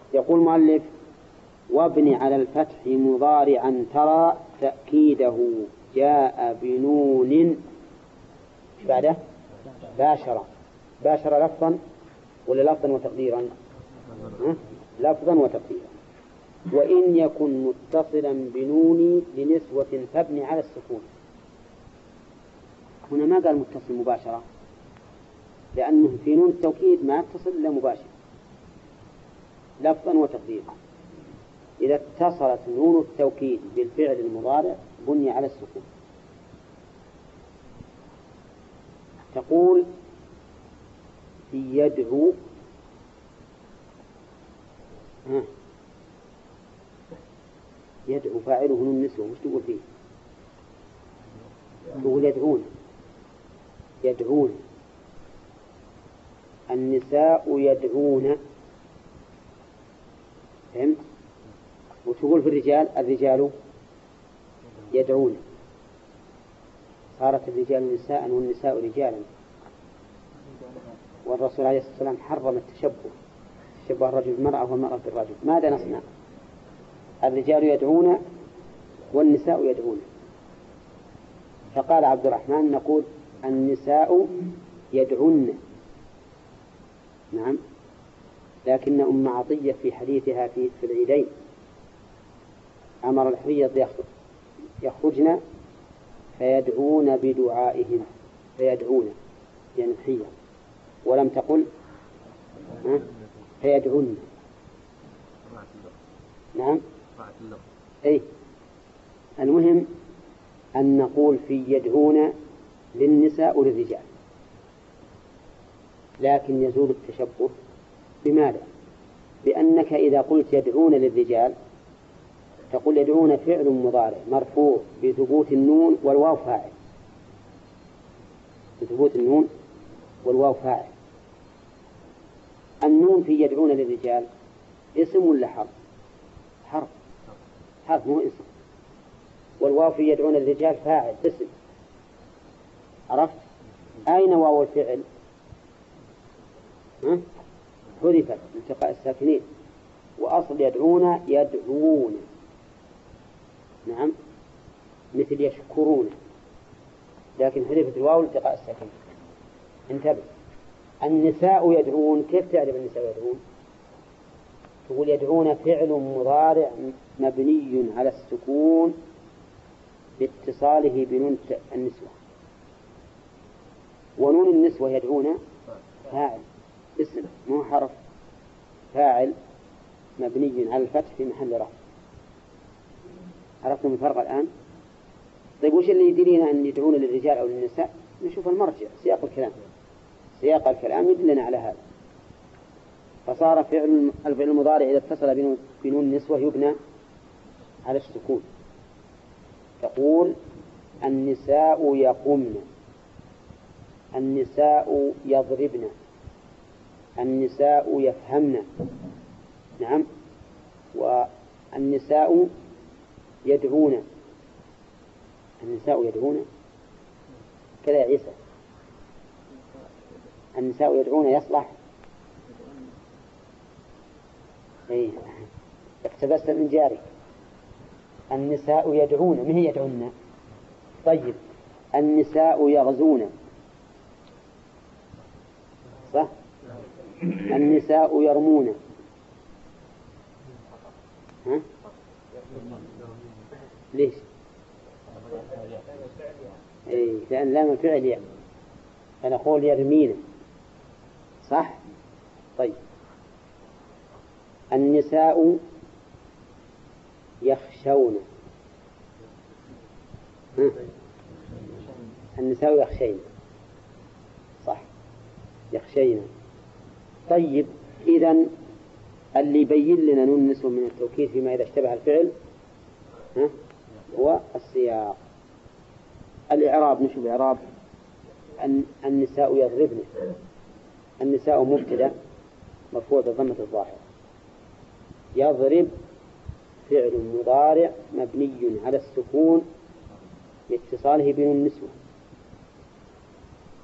يقول المؤلف: وابن على الفتح مضارعا ترى تأكيده جاء بنون بعده باشر. باشر لفظا ولا لفظا وتقديرا؟ لفظا وتقديرا. وإن يكن متصلا بنون لنسوة فابن على السكون. هنا ما قال متصل مباشرة، لأنه في نون التوكيد ما يتصل إلا مباشر لفظا وتقديرا. إذا اتصلت نون التوكيد بالفعل المضارع بني على السكون. تقول في يدعو يدعو فاعله نون النسوة، وش تقول فيه؟ تقول يدعون. يدعون النساء يدعون، فهمت؟ وتقول في الرجال الرجال يدعون. صارت الرجال نساء والنساء رجالا. والرسول عليه الصلاة والسلام حرم التشبه، تشبه الرجل بالمرأة والمرأة بالرجل. ماذا نصنع؟ الرجال يدعون والنساء يدعون. فقال عبد الرحمن نقول النساء يدعون. نعم، لكن أم عطية في حديثها في العيدين أمر الحرية يخرجن فيدعون بدعائهم، فيدعون يعني حية، ولم تقل فيدعون. نعم، أي المهم أن نقول في يدعون للنساء وللرجال، لكن يزول التشبه. بماذا؟ بأنك إذا قلت يدعون للرجال تقول يدعون فعل مضارع مرفوع بثبوت النون والواو فاعل، بثبوت النون والواو فاعل. النون في يدعون للرجال اسم ولا حرف؟ حرف، حرف مو اسم. والواو في يدعون للرجال فاعل اسم. عرفت؟ أين واو الفعل؟ حذفت لالتقاء الساكنين، وأصل يدعون يدعون. نعم، مثل يشكرون، لكن حذفت الواو لالتقاء الساكنين. انتبه. النساء يدعون، كيف تعرف النساء يدعون؟ تقول يدعون فعل مضارع مبني على السكون باتصاله بنون النسوة، ونون النسوة يدعون فاعل اسم مو حرف، فاعل مبني على الفتح في محل رفع. عرفتم الفرق الآن؟ طيب وش اللي يدلنا أن يدعون للرجال أو للنساء؟ نشوف المرجع، سياق الكلام. سياق الكلام يدلنا على هذا. فصار الفعل المضارع إذا اتصل بنون النسوة يبنى على السكون. تقول النساء يقمن، النساء يضربن، النساء يفهمن. نعم، والنساء يدعون، النساء يدعون كذا يا عيسى. النساء يدعون يصلح. ايه، اقتبست من جارك. النساء يدعون، من هي يدعون؟ طيب النساء يغزون، صح؟ النساء يرمون. ها؟ ليش؟ إيه، لأن لام الفعل يعني فنقول يرمين، صح؟ طيب النساء يخشون. النساء يخشين، صح، يخشين. طيب إذن اللي يبين لنا نون النسوة من التوكيد فيما إذا اشتبه الفعل هو السياق. الإعراب، نشوف الإعراب. النساء يضربن، النساء مبتدأ مرفوع بضمة الظاهرة، يضرب فعل مضارع مبني على السكون لاتصاله بنون النسوة،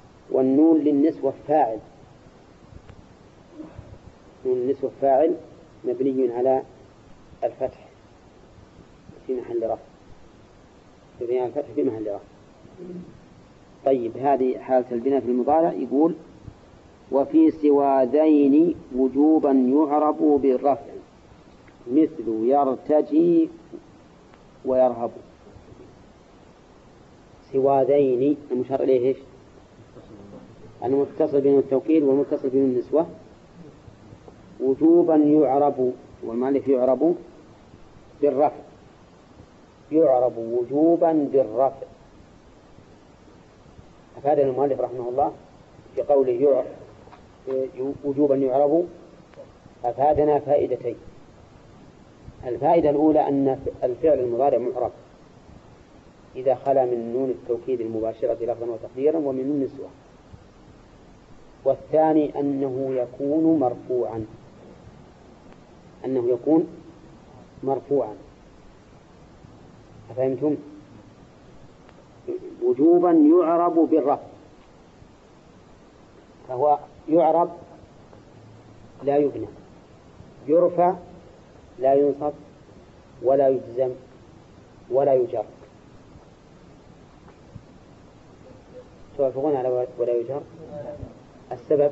والنون للنسوة فاعل، نون النسوة فاعل مبني على الفتح في محل رفع، مبني على الفتح في محل رفع. طيب هذه حالة البناء في المضارع. يقول وفي سوى ذين وجوبا يعرب بالرفع مثل يرتجي ويرهب. سوى ذين المشار إليه إيش؟ المتصل بين التوكيد والمتصل بين النسوة وجوبا يعرب، والمؤلف يعرب بالرفع، يعرب وجوبا بالرفع. أفاد المؤلف رحمه الله في قوله وجوبا يعرب أفادنا فائدتين. الفائدة الأولى أن الفعل المضارع معرب إذا خلا من نون التوكيد المباشرة لفظا وتقديرا ومن نون النسوة. والثاني أنه يكون مرفوعا، أنه يكون مرفوعا. أفهمتم؟ وجوبا يعرب بالرفع، فهو يعرب لا يبنى، يرفع لا ينصب ولا يجزم ولا يجر. توافقون على ولا يجر؟ السبب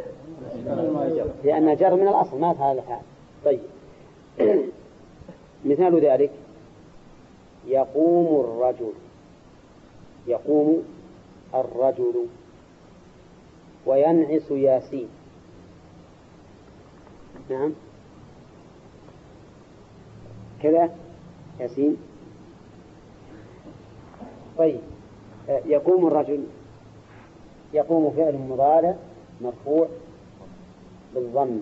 لأن جر من الأصل ما فعل الحال. طيب مثال ذلك يقوم الرجل، يقوم الرجل، وينعس ياسين. نعم كذا ياسين. طيب يقوم الرجل، يقوم فعل مضارع مرفوع بالضمة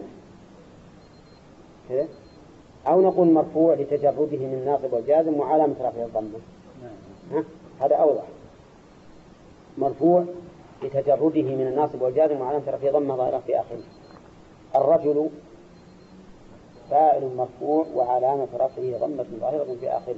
كذا، أو نقول مرفوع لتجرده من الناصب والجازم وعلامة رفعه الضمة. هذا أوضح. مرفوع لتجرده من الناصب والجازم وعلامة رفعه ضمة ظاهرة في آخره. الرجل فاعل مرفوع وعلامة رفعه ضمة ظاهرة في آخره.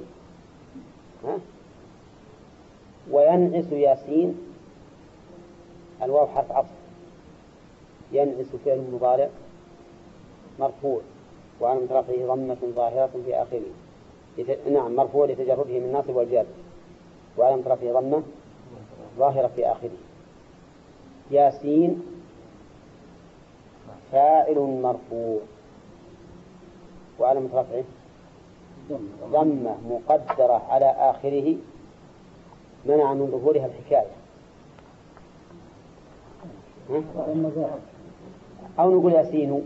وينعس ياسين، الواو حرف عطف، ينعس فعل مضارع مرفوع وعلامة رفعه ضمة ظاهرة في آخره. نعم مرفوع لتجرده من الناصب والجازم وعلامة رفعه ضمة ظاهرة في آخره. ياسين فاعل مرفوع وعلامة رفعه ضمة مقدرة على آخره منع من ظهورها الحكاية. أو نقول ياسين،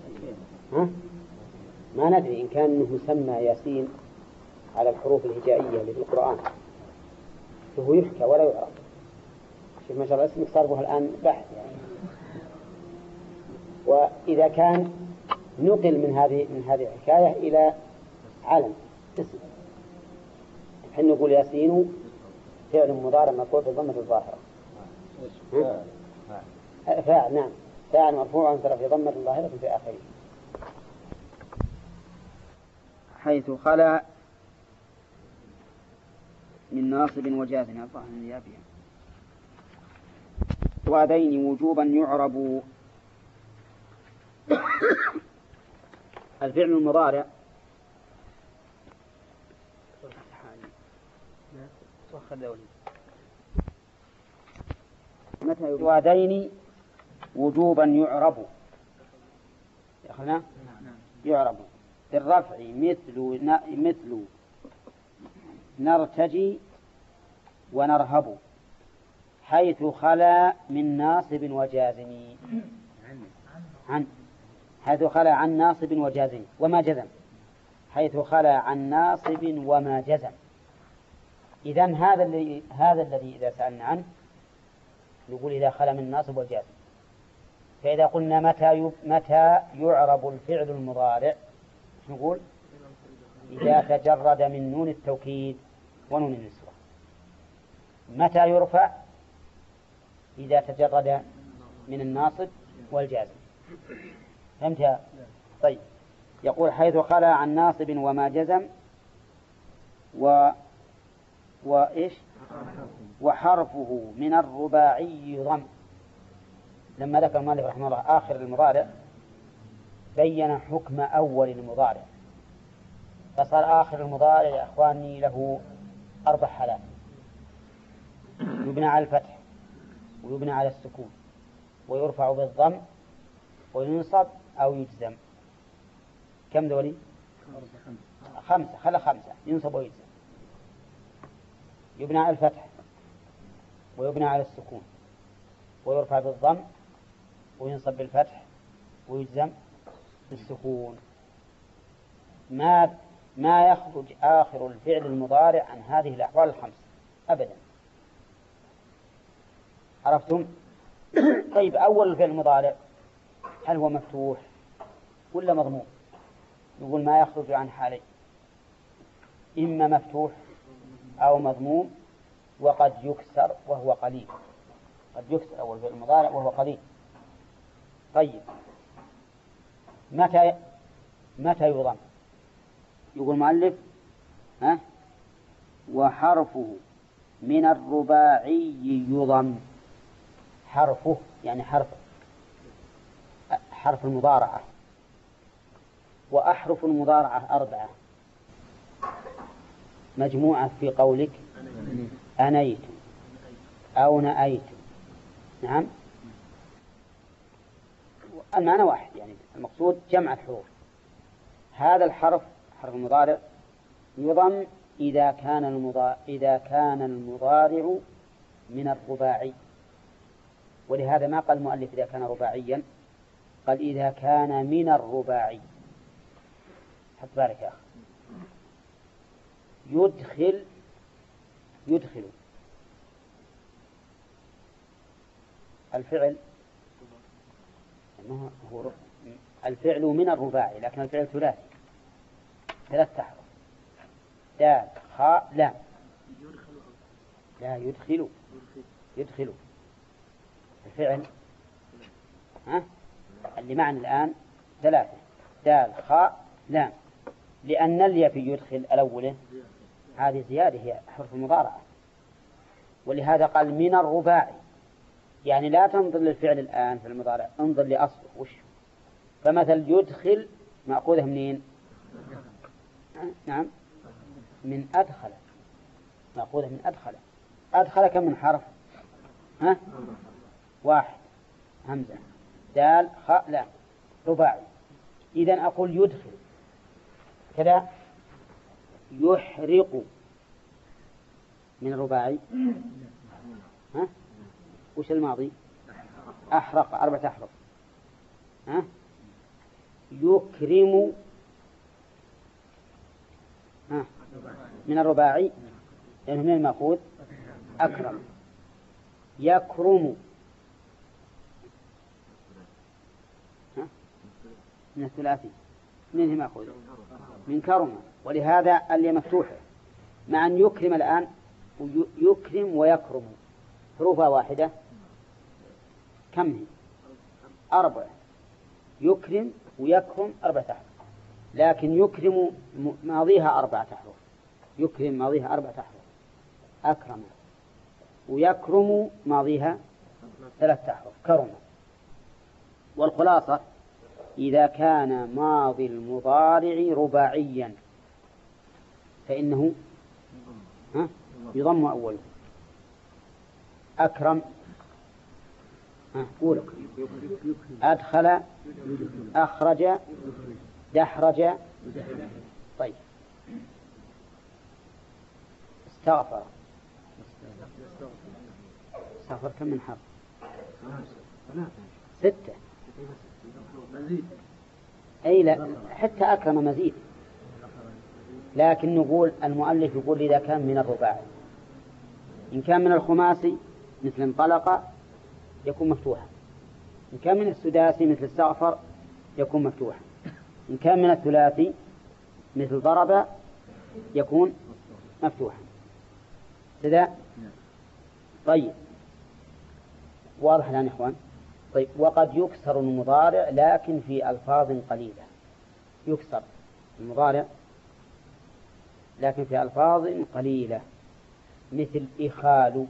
ما ندري إن كان أنه يسمى ياسين على الحروف الهجائية اللي في القرآن فهو يحكى ولا يعرف. شوف ما شاء الله اسمك صار به الآن بحث يعني. وإذا كان نقل من هذه الحكاية إلى علم اسم، حين نقول ياسين فعل مضارع مرفوع بالضمة الظاهرة. فاعل، نعم فاعل مرفوع عن طرف ضمة ظاهرة في آخره. حيث خلا من ناصب وجازم الظاهر النيابية. وذين وجوبا يعرب. الفعل المضارع متى وذين وجوبا يعرب يعرب بالرفع مثل نرتجي ونرهب حيث خلا من ناصب وجازم. حيث خلا عن ناصب وجازم وما جزم، حيث خلا عن ناصب وما جزم. إذن هذا الذي إذا سألنا عنه نقول إذا خلا من ناصب والجازم. فإذا قلنا متى يعرب الفعل المضارع نقول إذا تجرد من نون التوكيد ونون النسوة. متى يرفع؟ إذا تجرد من الناصب والجازم. فهمت؟ طيب يقول حيث خلا عن ناصب وما جزم وإيش وحرفه من الرباعي ضم. لما ذكر المؤلف رحمه الله آخر المضارع بين حكم أول المضارع، فصار آخر المضارع يا أخواني له 4 حالات: يبنى على الفتح، ويبنى على السكون، ويرفع بالضم، وينصب أو يجزم. كم دولي؟ 5. خلى 5: ينصب ويجزم. يبنى على الفتح، ويبنى على السكون، ويرفع بالضم، وينصب بالفتح، ويجزم بالسكون. ما يخرج آخر الفعل المضارع عن هذه الأحوال ال5 أبدا. عرفتم؟ طيب، أول الفعل المضارع هل هو مفتوح ولا مضموم؟ نقول ما يخرج عن حالين: إما مفتوح أو مضموم، وقد يكسر وهو قليل. قد يكسر أول الفعل المضارع وهو قليل. طيب، متى يضم؟ يقول المؤلف: وحرفه من الرباعي يضم. حرفه يعني حرف المضارعة. وأحرف المضارعة 4 مجموعة في قولك أنيت أو نأيت. نعم، المعنى واحد، يعني المقصود جمع الحروف. هذا الحرف حرف المضارع يضم إذا كان المضارع من الرباعي. ولهذا ما قال المؤلف إذا كان رباعيا، قال إذا كان من الرباعي. حط بالك يا أخي. يدخل الفعل، هو الفعل من الرباعي، لكن الفعل ثلاثي 3 أحرف: دال خاء لام. لا، يدخل الفعل اللي معنا الآن 3: دال خاء لام، لأن الياء في يدخل الأولى هذه زيادة، هي حرف المضارعة. ولهذا قال من الرباعي، يعني لا تنظر للفعل الآن في المضارع، انظر لأصله وش. فمثل يدخل مأخوذة منين؟ نعم، من أدخل. مأخوذة من أدخل. أدخل كم من حرف؟ 1: همزة دال خاء لام، رباعي. إذن أقول يدخل كذا. يحرق من الرباعي وش الماضي؟ أحرق 4 أحرف. يكرم من الرباعي، لأنه من المأخوذ أكرم. يكرم من الثلاثي، منه مأخوذ من كرم. ولهذا اللي مفتوحة، مع أن يكرم الآن، يكرم ويكرم حروفها واحدة. كم هي؟ 4. يكرم ويكرم 4 أحرف، لكن يكرم ماضيها 4 أحرف. يكرم ماضيها 4 أحرف، أكرم. ويكرم ماضيها 3 أحرف، كرم. والخلاصة إذا كان ماضي المضارع رباعيا فإنه يضم أوله. أكرم، قول. أدخل، أخرج، دحرج. طيب، استغفر كم من حرف؟ 6. أي لا، حتى أكرم مزيد. لكن نقول المؤلف يقول إذا كان من الرباعي. إن كان من الخماسي مثل انطلق يكون مفتوحا. إن كان من السداسي مثل استغفر يكون مفتوحا. إن كان من الثلاثي مثل ضرب يكون مفتوحا كذا. طيب، واضح الآن يا إخوان؟ طيب، وقد يكسر المضارع لكن في ألفاظ قليلة. يكسر المضارع لكن في ألفاظ قليلة، مثل إخال.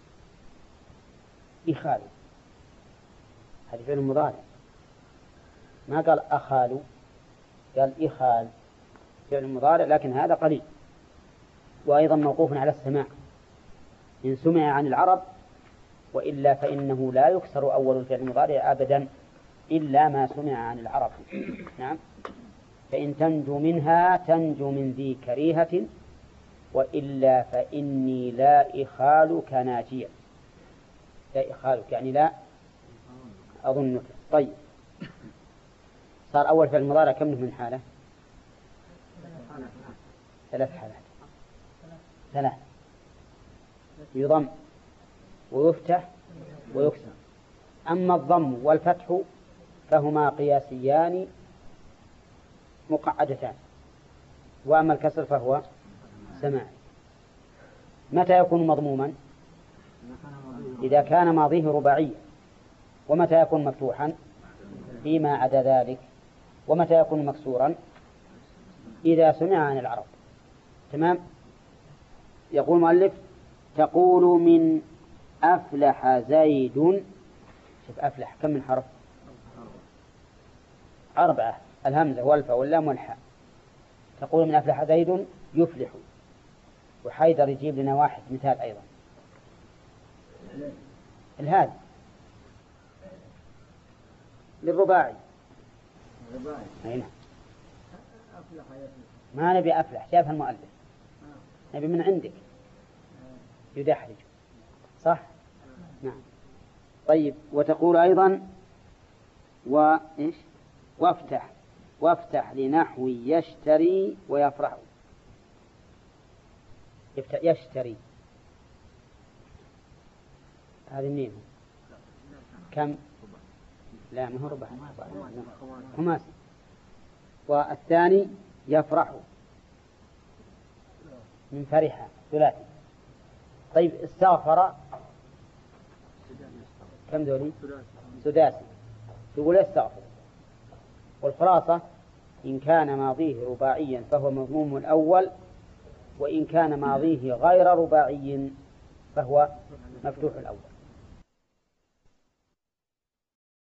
هذا فعل مضارع، ما قال أخال، قال إخال فعل مضارع، لكن هذا قليل. وأيضا موقوف على السماع إن سمع عن العرب، وإلا فإنه لا يكسر أول الفعل المضارع أبدا إلا ما سمع عن العرب. نعم. فإن تنجو منها تنجو من ذي كريهة، وإلا فإني لا إخالك ناجيا. لا إخالك يعني لا أظنك. طيب، صار أول فعل المضارع كم من حالة؟ 3 حالات. 3 يضم ويفتح ويكسر. أما الضم والفتح فهما قياسيان مقعدتان، وأما الكسر فهو سماعي. متى يكون مضموما؟ إذا كان ماضيه رباعيا. ومتى يكون مفتوحا؟ فيما عدا ذلك. ومتى يكون مكسورا؟ إذا سمع عن العرب. تمام. يقول المؤلف تقول من أفلح زيد. شوف أفلح كم من حرف؟ 4، الهمزة والفاء واللام والحاء. تقول من أفلح زيد يفلح. وحيدر يجيب لنا واحد مثال أيضا. الهاد للرباعي. أين؟ ما نبي أفلح، شافها المؤلف، نبي من عندك يدحرج. صح؟ نعم. طيب، وتقول أيضا وإيش؟ وافتح لنحو يشتري ويفرح. يشتري هذه النيم كم؟ لا، ما هو ربع، خماسي. والثاني يفرح من فرحة ثلاثي. طيب، استغفر كم ذولي؟ سداسي. تقول استغفر. والخلاصة إن كان ماضيه رباعيا فهو مضموم الأول، وإن كان ماضيه غير رباعي فهو مفتوح الأول.